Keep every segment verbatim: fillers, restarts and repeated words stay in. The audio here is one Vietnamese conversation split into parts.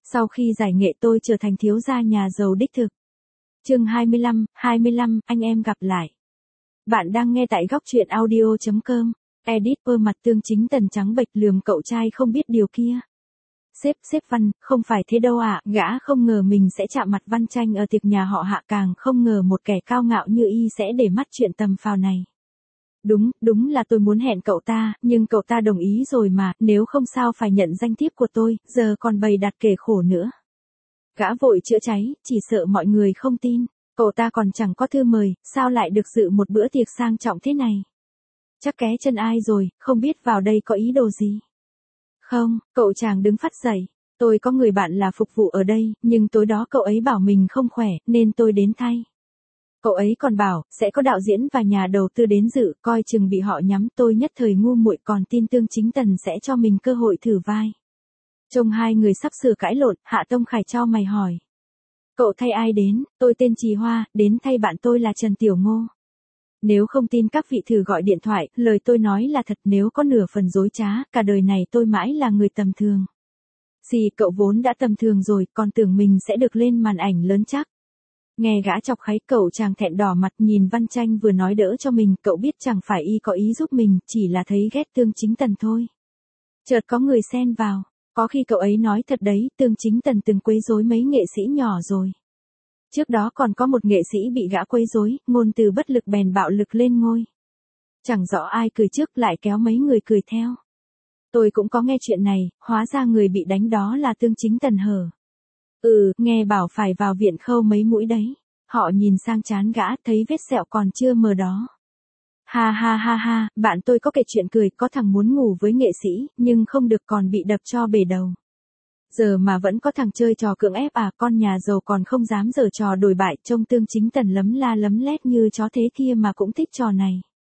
Sau khi giải nghệ tôi trở thành thiếu gia nhà giàu đích thực. Chương hai mươi lăm, hai mươi lăm, anh em gặp lại. Bạn đang nghe tại góc truyện audio chấm com. Edit pơ mặt Tương Chính Tần trắng bệch lườm cậu trai không biết điều kia. Sếp, sếp Văn, không phải thế đâu ạ, gã không ngờ mình sẽ chạm mặt Văn Tranh ở tiệc nhà họ Hạ, càng không ngờ một kẻ cao ngạo như y sẽ để mắt chuyện tầm phào này. Đúng, đúng là tôi muốn hẹn cậu ta, nhưng cậu ta đồng ý rồi mà, nếu không sao phải nhận danh thiếp của tôi, giờ còn bày đặt kể khổ nữa. Gã vội chữa cháy, chỉ sợ mọi người không tin, cậu ta còn chẳng có thư mời, sao lại được dự một bữa tiệc sang trọng thế này. Chắc ké chân ai rồi, không biết vào đây có ý đồ gì. Không, cậu chàng đứng phắt dậy, tôi có người bạn là phục vụ ở đây, nhưng tối đó cậu ấy bảo mình không khỏe, nên tôi đến thay. Cậu ấy còn bảo, sẽ có đạo diễn và nhà đầu tư đến dự, coi chừng bị họ nhắm. Tôi nhất thời ngu muội còn tin Tương Chính Tần sẽ cho mình cơ hội thử vai. Trông hai người sắp sửa cãi lộn, Hạ Tông Khải cho mày hỏi. Cậu thay ai đến? Tôi tên Trì Hoa, đến thay bạn tôi là Trần Tiểu Ngô. Nếu không tin các vị thử gọi điện thoại, lời tôi nói là thật, nếu có nửa phần dối trá, cả đời này tôi mãi là người tầm thường. Xì, cậu vốn đã tầm thường rồi, còn tưởng mình sẽ được lên màn ảnh lớn chắc. Nghe gã chọc kháy, cậu chàng thẹn đỏ mặt nhìn Văn Tranh vừa nói đỡ cho mình, cậu biết chẳng phải y có ý giúp mình, chỉ là thấy ghét Tương Chính Tần thôi. Chợt có người xen vào, có khi cậu ấy nói thật đấy, Tương Chính Tần từng quấy rối mấy nghệ sĩ nhỏ rồi. Trước đó còn có một nghệ sĩ bị gã quấy rối, ngôn từ bất lực bèn bạo lực lên ngôi. Chẳng rõ ai cười trước lại kéo mấy người cười theo. Tôi cũng có nghe chuyện này, hóa ra người bị đánh đó là Tương Chính Tần hở. Ừ, nghe bảo phải vào viện khâu mấy mũi đấy. Họ nhìn sang trán gã, thấy vết sẹo còn chưa mờ đó. Ha ha ha ha, bạn tôi có kể chuyện cười, có thằng muốn ngủ với nghệ sĩ, nhưng không được còn bị đập cho bể đầu. Giờ mà vẫn có thằng chơi trò cưỡng ép à, con nhà giàu còn không dám giở trò đồi bại, trông Tương Chính Tần lấm la lấm lét như chó thế kia mà cũng thích trò này.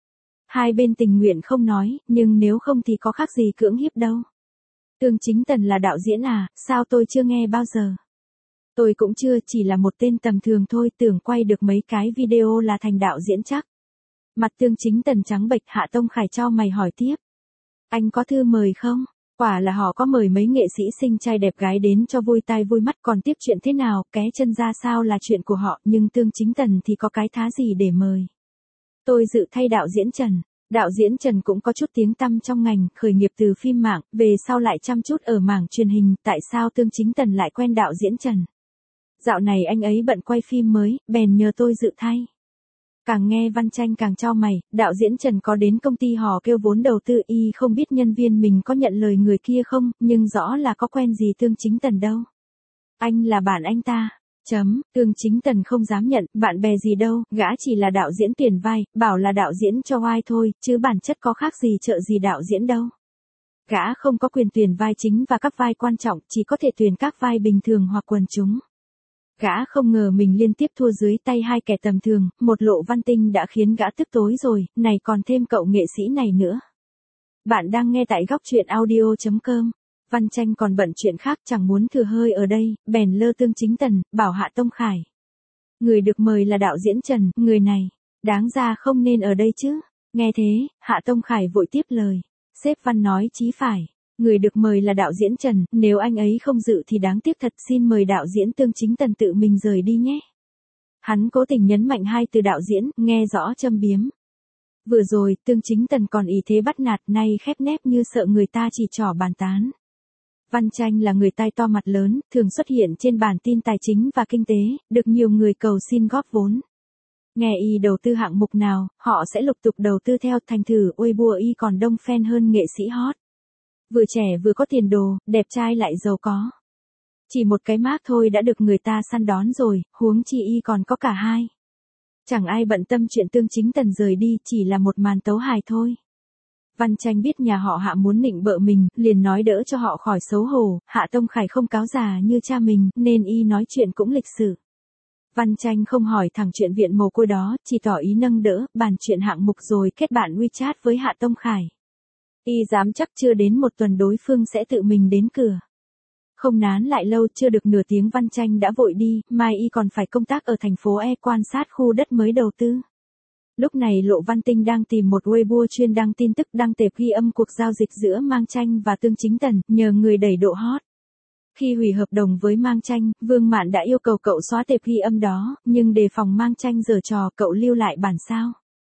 Hai bên tình nguyện không nói, nhưng nếu không thì có khác gì cưỡng hiếp đâu. Tương Chính Tần là đạo diễn à, sao tôi chưa nghe bao giờ? Tôi cũng chưa, chỉ là một tên tầm thường thôi, tưởng quay được mấy cái video là thành đạo diễn chắc. Mặt Tương Chính Tần trắng bệch, Hạ Tông Khải cho mày hỏi tiếp. Anh có thư mời không? Quả là họ có mời mấy nghệ sĩ xinh trai đẹp gái đến cho vui tai vui mắt, còn tiếp chuyện thế nào, ké chân ra sao là chuyện của họ, nhưng Tương Chính Tần thì có cái thá gì để mời. Tôi dự thay đạo diễn Trần. Đạo diễn Trần cũng có chút tiếng tăm trong ngành, khởi nghiệp từ phim mạng, về sau lại chăm chút ở mảng truyền hình, tại sao Tương Chính Tần lại quen đạo diễn Trần? Dạo này anh ấy bận quay phim mới, bèn nhờ tôi dự thay. Càng nghe Văn Tranh càng chau mày, đạo diễn Trần có đến công ty họ kêu vốn đầu tư, y không biết nhân viên mình có nhận lời người kia không, nhưng rõ là có quen gì Tương Chính Tần đâu. Anh là bạn anh ta. Chấm, Tương Chính Tần không dám nhận, bạn bè gì đâu, gã chỉ là đạo diễn tuyển vai, bảo là đạo diễn cho oai thôi, chứ bản chất có khác gì trợ gì đạo diễn đâu. Gã không có quyền tuyển vai chính và các vai quan trọng, chỉ có thể tuyển các vai bình thường hoặc quần chúng. Gã không ngờ mình liên tiếp thua dưới tay hai kẻ tầm thường, một Lộ Văn Tinh đã khiến gã tức tối rồi, này còn thêm cậu nghệ sĩ này nữa. Bạn đang nghe tại góc truyện audio chấm com. Văn Tranh còn bận chuyện khác, chẳng muốn thừa hơi ở đây, bèn lơ Tương Chính Tần, bảo Hạ Tông Khải. Người được mời là đạo diễn Trần, người này, đáng ra không nên ở đây chứ. Nghe thế, Hạ Tông Khải vội tiếp lời. Sếp Văn nói chí phải. Người được mời là đạo diễn Trần, nếu anh ấy không dự thì đáng tiếc thật, xin mời đạo diễn Tương Chính Tần tự mình rời đi nhé. Hắn cố tình nhấn mạnh hai từ đạo diễn, nghe rõ châm biếm. Vừa rồi, Tương Chính Tần còn ý thế bắt nạt, nay khép nép như sợ người ta chỉ trỏ bàn tán. Văn Tranh là người tai to mặt lớn, thường xuất hiện trên bản tin tài chính và kinh tế, được nhiều người cầu xin góp vốn. Nghe y đầu tư hạng mục nào, họ sẽ lục tục đầu tư theo, thành thử Weibo y còn đông fan hơn nghệ sĩ hot. Vừa trẻ vừa có tiền đồ, đẹp trai lại giàu có. Chỉ một cái mác thôi đã được người ta săn đón rồi, huống chi y còn có cả hai. Chẳng ai bận tâm chuyện Tương Chính Tần rời đi, chỉ là một màn tấu hài thôi. Văn Tranh biết nhà họ Hạ muốn nịnh bợ mình, liền nói đỡ cho họ khỏi xấu hổ, Hạ Tông Khải không cáo già như cha mình, nên y nói chuyện cũng lịch sự. Văn Tranh không hỏi thẳng chuyện viện mồ côi đó, chỉ tỏ ý nâng đỡ, bàn chuyện hạng mục rồi kết bạn WeChat với Hạ Tông Khải. Y dám chắc chưa đến một tuần đối phương sẽ tự mình đến cửa. Không nán lại lâu, chưa được nửa tiếng Văn Tranh đã vội đi, mai y còn phải công tác ở thành phố E quan sát khu đất mới đầu tư. Lúc này Lộ Văn Tinh đang tìm một Weibo chuyên đăng tin tức, đăng tệp ghi âm cuộc giao dịch giữa Mang Tranh và Tương Chính Tần, nhờ người đẩy độ hot. Khi hủy hợp đồng với Mang Tranh, Vương Mạn đã yêu cầu cậu xóa tệp ghi âm đó, nhưng đề phòng Mang Tranh giở trò, cậu lưu lại bản sao.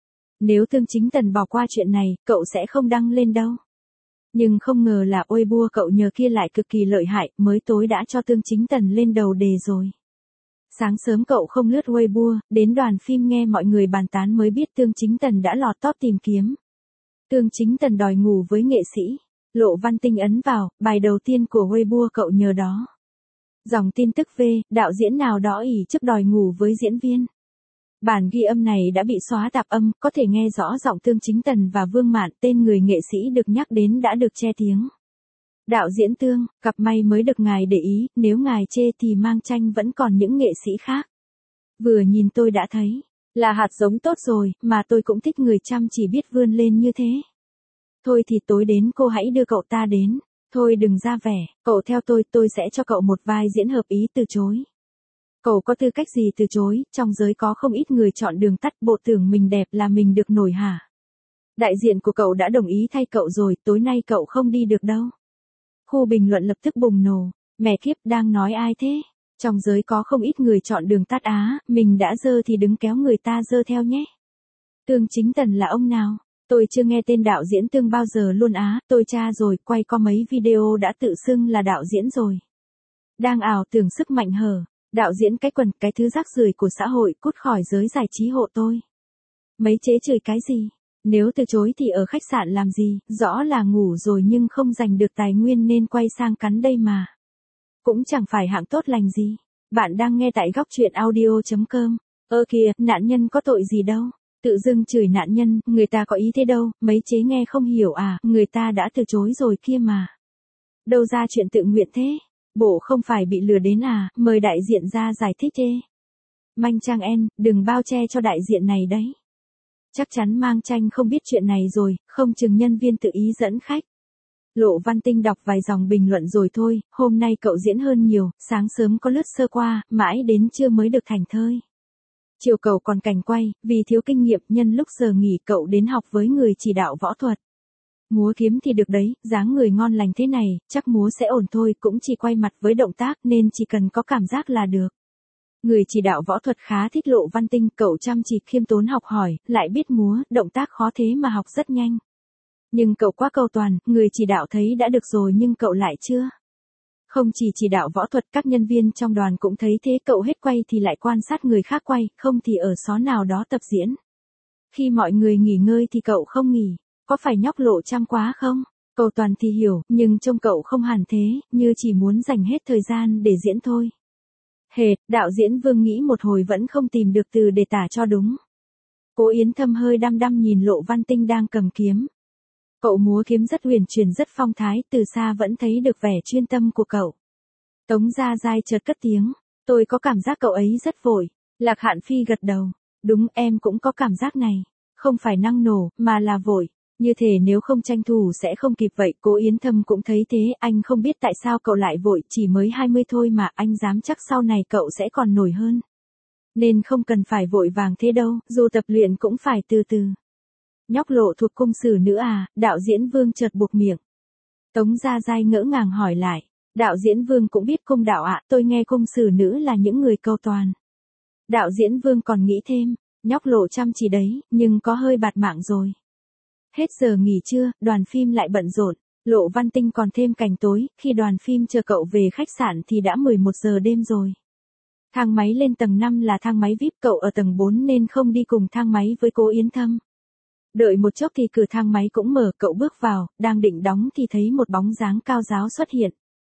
Nếu Tương Chính Tần bỏ qua chuyện này, cậu sẽ không đăng lên đâu. Nhưng không ngờ là Weibo cậu nhờ kia lại cực kỳ lợi hại, mới tối đã cho Tương Chính Tần lên đầu đề rồi. Sáng sớm cậu không lướt Weibo, đến đoàn phim nghe mọi người bàn tán mới biết Tương Chính Tần đã lọt top tìm kiếm. Tương Chính Tần đòi ngủ với nghệ sĩ. Lộ Văn Tinh ấn vào, bài đầu tiên của Weibo cậu nhờ đó. Dòng tin tức V, đạo diễn nào đó ỷ trước đòi ngủ với diễn viên. Bản ghi âm này đã bị xóa tạp âm, có thể nghe rõ giọng Tương Chính Tần và Vương Mạn, tên người nghệ sĩ được nhắc đến đã được che tiếng. Đạo diễn Tương, cặp may mới được ngài để ý, nếu ngài chê thì Mang Tranh vẫn còn những nghệ sĩ khác. Vừa nhìn tôi đã thấy, là hạt giống tốt rồi, mà tôi cũng thích người chăm chỉ biết vươn lên như thế. Thôi thì tối đến cô hãy đưa cậu ta đến. Thôi đừng ra vẻ, cậu theo tôi, tôi sẽ cho cậu một vai diễn hợp ý từ chối. Cậu có tư cách gì từ chối, trong giới có không ít người chọn đường tắt, bộ tưởng mình đẹp là mình được nổi hả? Đại diện của cậu đã đồng ý thay cậu rồi, tối nay cậu không đi được đâu. Khu bình luận lập tức bùng nổ, mẹ kiếp đang nói ai thế? Trong giới có không ít người chọn đường tắt á, mình đã dơ thì đứng kéo người ta dơ theo nhé. Tương Chính Tần là ông nào? Tôi chưa nghe tên đạo diễn Tương bao giờ luôn á, tôi tra rồi, quay có mấy video đã tự xưng là đạo diễn rồi. Đang ảo tưởng sức mạnh hở, đạo diễn cái quần, cái thứ rác rưởi của xã hội, cút khỏi giới giải trí hộ tôi. Mấy chế chửi cái gì? Nếu từ chối thì ở khách sạn làm gì, rõ là ngủ rồi nhưng không giành được tài nguyên nên quay sang cắn đây mà. Cũng chẳng phải hạng tốt lành gì. Bạn đang nghe tại góc truyện audio chấm com. Ơ kìa, nạn nhân có tội gì đâu. Tự dưng chửi nạn nhân, người ta có ý thế đâu, mấy chế nghe không hiểu à, người ta đã từ chối rồi kia mà. Đâu ra chuyện tự nguyện thế, bộ không phải bị lừa đến à, mời đại diện ra giải thích chê. Manh Trang En, đừng bao che cho đại diện này đấy. Chắc chắn Mang Tranh không biết chuyện này rồi, không chừng nhân viên tự ý dẫn khách. Lộ Văn Tinh đọc vài dòng bình luận rồi thôi, hôm nay cậu diễn hơn nhiều, sáng sớm có lướt sơ qua, mãi đến trưa mới được thành thơi. Chiều cậu còn cảnh quay, vì thiếu kinh nghiệm nhân lúc giờ nghỉ cậu đến học với người chỉ đạo võ thuật. Múa kiếm thì được đấy, dáng người ngon lành thế này, chắc múa sẽ ổn thôi, cũng chỉ quay mặt với động tác nên chỉ cần có cảm giác là được. Người chỉ đạo võ thuật khá thích Lộ Văn Tinh, cậu chăm chỉ khiêm tốn học hỏi, lại biết múa, động tác khó thế mà học rất nhanh. Nhưng cậu quá cầu toàn, người chỉ đạo thấy đã được rồi nhưng cậu lại chưa. Không chỉ chỉ đạo võ thuật, các nhân viên trong đoàn cũng thấy thế, cậu hết quay thì lại quan sát người khác quay, không thì ở xó nào đó tập diễn. Khi mọi người nghỉ ngơi thì cậu không nghỉ, có phải nhóc Lộ chăm quá không? Cầu toàn thì hiểu, nhưng trông cậu không hẳn thế, như chỉ muốn dành hết thời gian để diễn thôi. Hệt, đạo diễn Vương nghĩ một hồi vẫn không tìm được từ để tả cho đúng. Cố Yến Thâm hơi đăm đăm nhìn Lộ Văn Tinh đang cầm kiếm. Cậu múa kiếm rất huyền chuyển rất phong thái, từ xa vẫn thấy được vẻ chuyên tâm của cậu. Tống Gia Giai chợt cất tiếng, tôi có cảm giác cậu ấy rất vội. Lạc Hạn Phi gật đầu, đúng em cũng có cảm giác này, không phải năng nổ, mà là vội. Như thể nếu không tranh thủ sẽ không kịp vậy, Cố Yến Thâm cũng thấy thế, anh không biết tại sao cậu lại vội, chỉ mới hai mươi thôi mà, anh dám chắc sau này cậu sẽ còn nổi hơn. Nên không cần phải vội vàng thế đâu, dù tập luyện cũng phải từ từ. Nhóc Lộ thuộc cung sử nữ à, đạo diễn Vương chợt buộc miệng. Tống Gia Giai ngỡ ngàng hỏi lại, đạo diễn Vương cũng biết cung đạo ạ, tôi nghe cung sử nữ là những người cầu toàn. Đạo diễn Vương còn nghĩ thêm, nhóc Lộ chăm chỉ đấy, nhưng có hơi bạt mạng rồi. Hết giờ nghỉ trưa, đoàn phim lại bận rộn, Lộ Văn Tinh còn thêm cảnh tối, khi đoàn phim chờ cậu về khách sạn thì đã mười một giờ đêm rồi. Thang máy lên tầng năm là thang máy vi ai pi, cậu ở tầng bốn nên không đi cùng thang máy với Cố Yến Thâm. Đợi một chốc thì cửa thang máy cũng mở, cậu bước vào, đang định đóng thì thấy một bóng dáng cao ráo xuất hiện.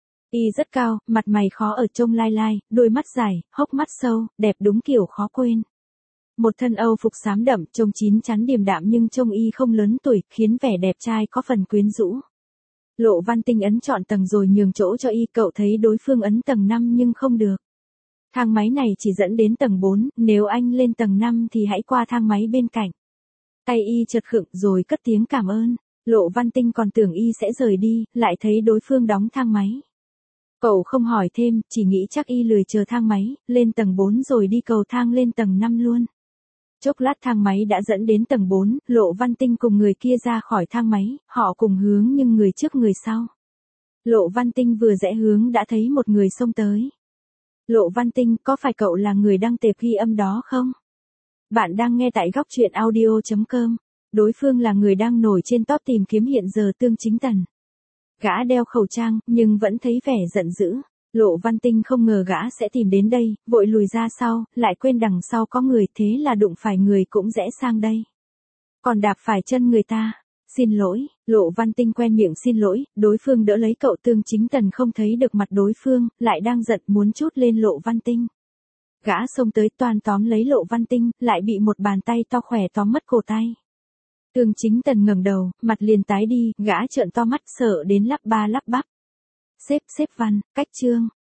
Y rất cao, mặt mày khó ở trông lai lai, đôi mắt dài, hốc mắt sâu, đẹp đúng kiểu khó quên. Một thân Âu phục xám đậm, trông chín chắn điềm đạm nhưng trông y không lớn tuổi, khiến vẻ đẹp trai có phần quyến rũ. Lộ Văn Tinh ấn chọn tầng rồi nhường chỗ cho y, cậu thấy đối phương ấn tầng năm nhưng không được. Thang máy này chỉ dẫn đến tầng bốn, nếu anh lên tầng năm thì hãy qua thang máy bên cạnh. Tay y chợt khựng rồi cất tiếng cảm ơn. Lộ Văn Tinh còn tưởng y sẽ rời đi, lại thấy đối phương đóng thang máy. Cậu không hỏi thêm, chỉ nghĩ chắc y lười chờ thang máy, lên tầng bốn rồi đi cầu thang lên tầng năm luôn. Chốc lát thang máy đã dẫn đến tầng bốn, Lộ Văn Tinh cùng người kia ra khỏi thang máy, họ cùng hướng nhưng người trước người sau. Lộ Văn Tinh vừa rẽ hướng đã thấy một người xông tới. Lộ Văn Tinh, có phải cậu là người đăng tệp ghi âm đó không? Bạn đang nghe tại góc truyện audio.com. Đối phương là người đang nổi trên top tìm kiếm hiện giờ Tương Chính Tần. Gã đeo khẩu trang, nhưng vẫn thấy vẻ giận dữ. Lộ Văn Tinh không ngờ gã sẽ tìm đến đây, vội lùi ra sau, lại quên đằng sau có người, thế là đụng phải người cũng rẽ sang đây. Còn đạp phải chân người ta. Xin lỗi, Lộ Văn Tinh quen miệng xin lỗi, đối phương đỡ lấy cậu Tương Chính Tần không thấy được mặt đối phương, lại đang giận muốn trút lên Lộ Văn Tinh. Gã xông tới toan tóm lấy Lộ Văn Tinh, lại bị một bàn tay to khỏe tóm mất cổ tay. Tương Chính Tần ngẩng đầu, mặt liền tái đi, gã trợn to mắt sợ đến lắp ba lắp bắp. Xếp xếp văn, cách chương.